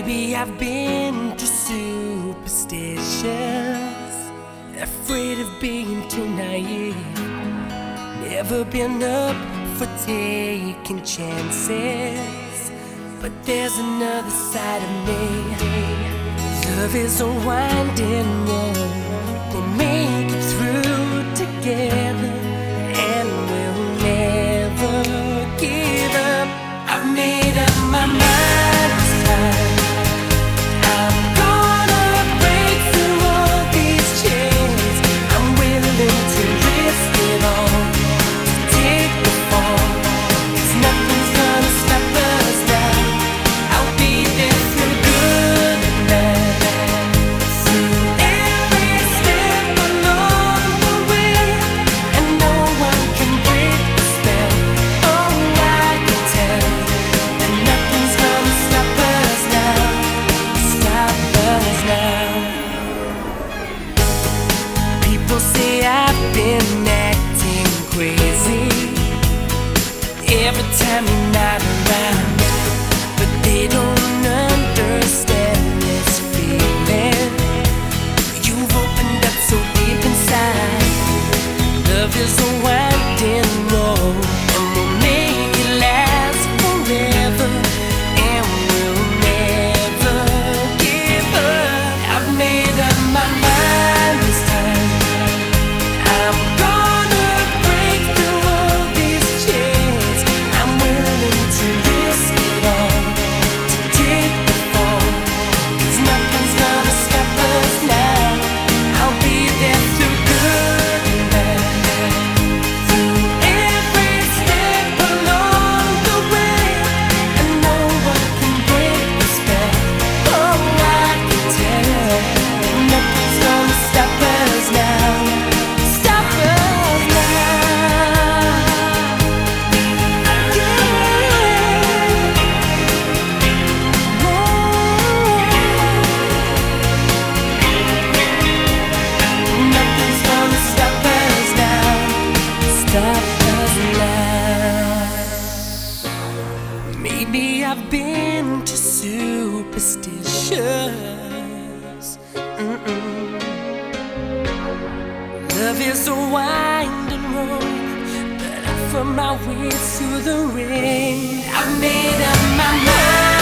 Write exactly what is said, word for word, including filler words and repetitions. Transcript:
Maybe I've been too superstitious, afraid of being too naive. Never been up for taking chances, but there's another side of me. Love is a winding road, we'll make it through together, and we'll never give up. I've made up my mind this time. I'm gonna break through all these chains. I'm willing to risk it all, to take the fall, 'cause nothing's gonna stop us now. I'll be there through good and bad, through every step along the way, and no one can break the spell. Oh, I can tell that nothing's gonna stop us now, stop us now. People say I've been acting crazy every time you're not around, but they don't understand this feeling you've opened up so deep inside. Love is a winding road, and we'll make it last forever, and we'll never give up. I've made up my mind this time. I'm gonna break through all these chains. I'm willing to risk it all, to take the fall, 'cause nothing's gonna stop us now. I'll be there through good and bad, through every step along the way, and no one can break the spell. Oh, I can tell nothing's gonna stop us now, stop us now. Nothing's gonna stop us now, stop us now. Maybe I've been too superstitious. Mm-mm. Love is a winding road, but I found my way through the rain. I've made up my mind.